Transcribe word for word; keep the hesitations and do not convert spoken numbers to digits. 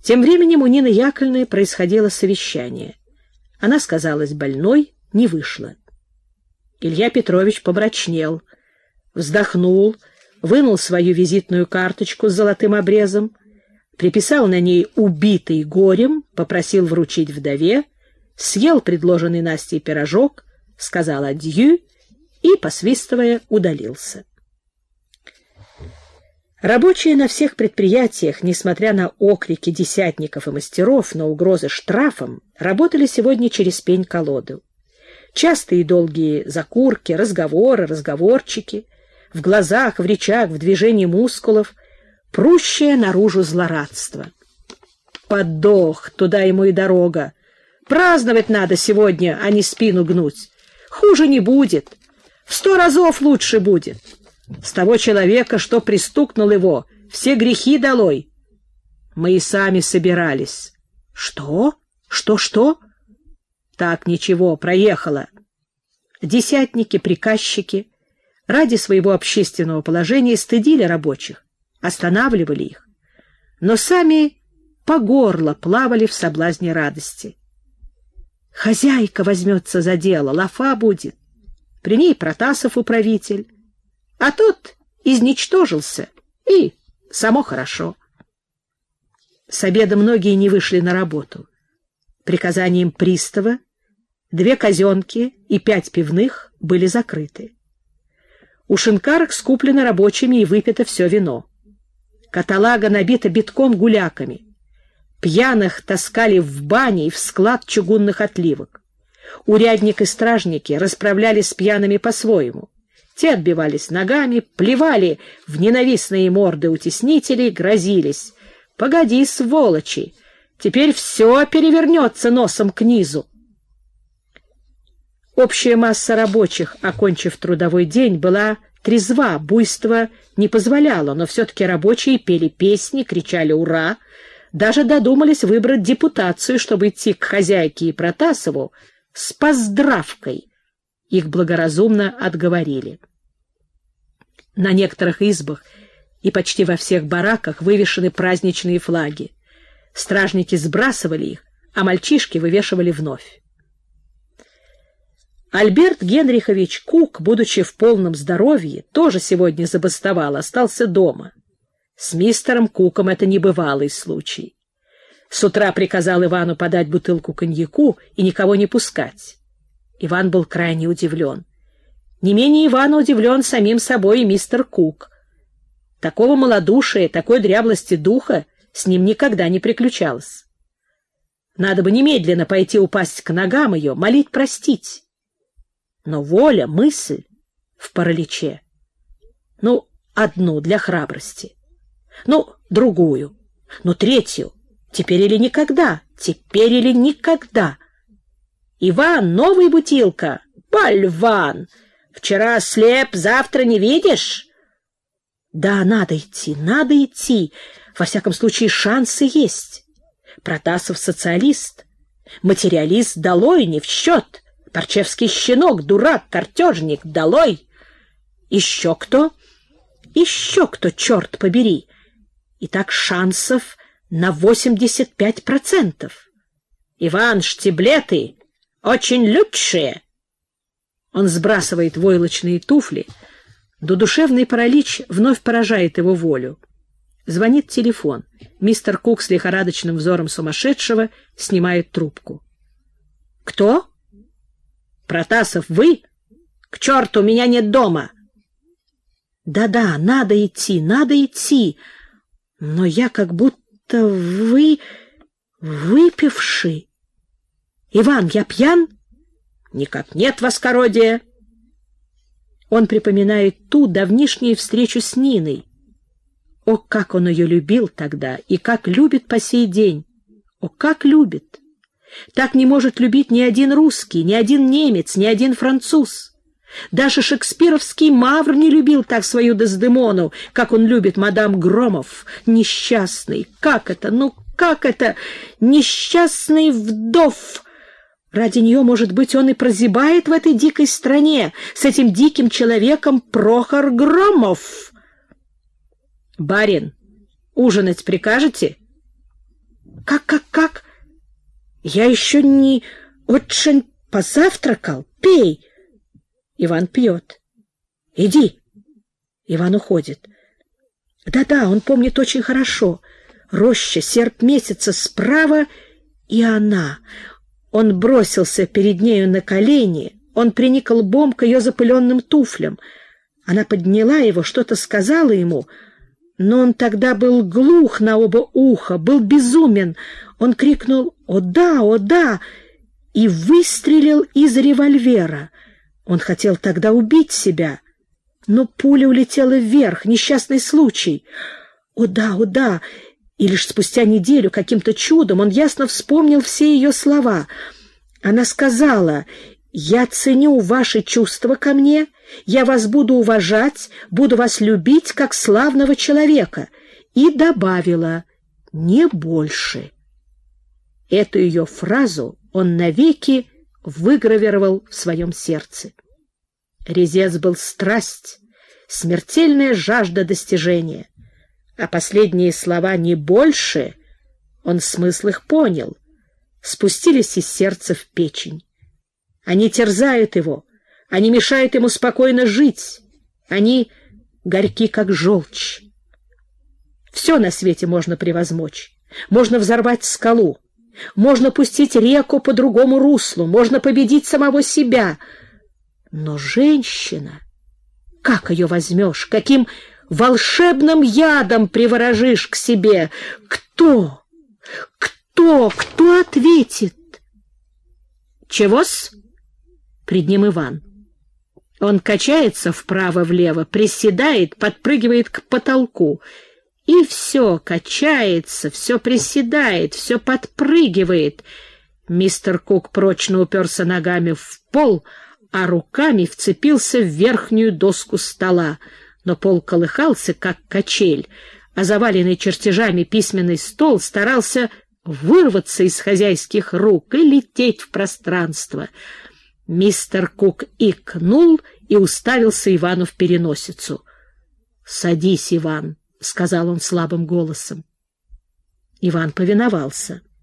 Тем временем у Нины Яковлевны происходило совещание. Она сказалась больной, не вышла. Илья Петрович помрачнел, вздохнул, вынул свою визитную карточку с золотым обрезом, приписал на ней «убитый горем», попросил вручить вдове, съел предложенный Настей пирожок, сказал адью и, посвистывая, удалился. Рабочие на всех предприятиях, несмотря на окрики десятников и мастеров, на угрозы штрафом, работали сегодня через пень-колоду. Частые и долгие закурки, разговоры, разговорчики, в глазах, в речах, в движении мускулов, прущее наружу злорадство. Подох, туда ему и дорога. Праздновать надо сегодня, а не спину гнуть. Хуже не будет, в сто разов лучше будет. С того человека, что пристукнул его, все грехи долой. Мы и сами собирались. Что? Что-что? Так, ничего, проехало. Десятники, приказчики ради своего общественного положения стыдили рабочих, останавливали их, но сами по горло плавали в соблазне радости. Хозяйка возьмется за дело, лафа будет. При ней Протасов управитель. А тот изничтожился, и само хорошо. С обеда многие не вышли на работу. Приказанием пристава две казенки и пять пивных были закрыты. У шинкарок скуплено рабочими и выпито все вино. Каталага набита битком гуляками. Пьяных таскали в бане и в склад чугунных отливок. Урядник и стражники расправлялись с пьяными по-своему. Те отбивались ногами, плевали в ненавистные морды утеснителей, грозились. «Погоди, сволочи! Теперь все перевернется носом к низу!» Общая масса рабочих, окончив трудовой день, была трезва, буйство не позволяло, но все-таки рабочие пели песни, кричали «Ура!», даже додумались выбрать депутацию, чтобы идти к хозяйке и Протасову с поздравкой. Их благоразумно отговорили. На некоторых избах и почти во всех бараках вывешены праздничные флаги. Стражники сбрасывали их, а мальчишки вывешивали вновь. Альберт Генрихович Кук, будучи в полном здоровье, тоже сегодня забастовал, остался дома. С мистером Куком это небывалый случай. С утра приказал Ивану подать бутылку коньяку и никого не пускать. Иван был крайне удивлен. Не менее Ивана удивлен самим собой и мистер Кук. Такого малодушия, такой дряблости духа с ним никогда не приключалось. Надо бы немедленно пойти упасть к ногам ее, молить простить. Но воля, мысль в параличе. Ну, одну для храбрости. Ну, другую. Ну, третью. Теперь или никогда. Теперь или никогда. Иван, новая бутылка. Бальван. Вчера слеп, завтра не видишь? Да, надо идти, надо идти. Во всяком случае, шансы есть. Протасов социалист. Материалист долой, не в счет. Парчевский щенок, дурак, картежник, долой. Еще кто? Еще кто, черт побери. Итак, шансов на восемьдесят пять процентов. Иван, штиблеты очень лучшие. Он сбрасывает войлочные туфли. Но душевный паралич вновь поражает его волю. Звонит телефон. Мистер Кук с лихорадочным взором сумасшедшего снимает трубку. «Кто?» «Протасов, вы? К черту, меня нет дома!» «Да-да, надо идти, надо идти, но я как будто вы... выпивший. Иван, я пьян?» «Никак нет, воскородие!» Он припоминает ту давнишнюю встречу с Ниной. О, как он ее любил тогда и как любит по сей день! О, как любит! Так не может любить ни один русский, ни один немец, ни один француз. Даже шекспировский Мавр не любил так свою Дездемону, как он любит мадам Громов, несчастный. Как это, ну как это, несчастный вдов? Ради нее, может быть, он и прозябает в этой дикой стране с этим диким человеком Прохор Громов. «Барин, ужинать прикажете?» Как, как, как? Я еще не очень позавтракал. Пей. Иван пьет. Иди. Иван уходит. Да-да, он помнит очень хорошо. Роща, серп месяца справа, и она. Он бросился перед нею на колени, он приник лбом к ее запыленным туфлям. Она подняла его, что-то сказала ему, но он тогда был глух на оба уха, был безумен. Он крикнул «О да, о да!» и выстрелил из револьвера. Он хотел тогда убить себя, но пуля улетела вверх, несчастный случай. «О да, о да!» И лишь спустя неделю каким-то чудом он ясно вспомнил все ее слова. Она сказала: «Я ценю ваши чувства ко мне, я вас буду уважать, буду вас любить как славного человека», и добавила: «не больше». Эту ее фразу он навеки выгравировал в своем сердце. Резец был страсть, смертельная жажда достижения. А последние слова «не больше» он смысл их понял, спустились из сердца в печень. Они терзают его, они мешают ему спокойно жить, они горьки, как желчь. Все на свете можно превозмочь. Можно взорвать скалу, можно пустить реку по другому руслу, можно победить самого себя. Но женщина, как ее возьмешь, каким волшебным ядом приворожишь к себе? Кто? Кто? Кто ответит? Чего-с? Пред ним Иван. Он качается вправо-влево, приседает, подпрыгивает к потолку. И все качается, все приседает, все подпрыгивает. Мистер Кук прочно уперся ногами в пол, а руками вцепился в верхнюю доску стола. Но пол колыхался, как качель, а заваленный чертежами письменный стол старался вырваться из хозяйских рук и лететь в пространство. Мистер Кук икнул и уставился Ивану в переносицу. — Садись, Иван, — сказал он слабым голосом. Иван повиновался.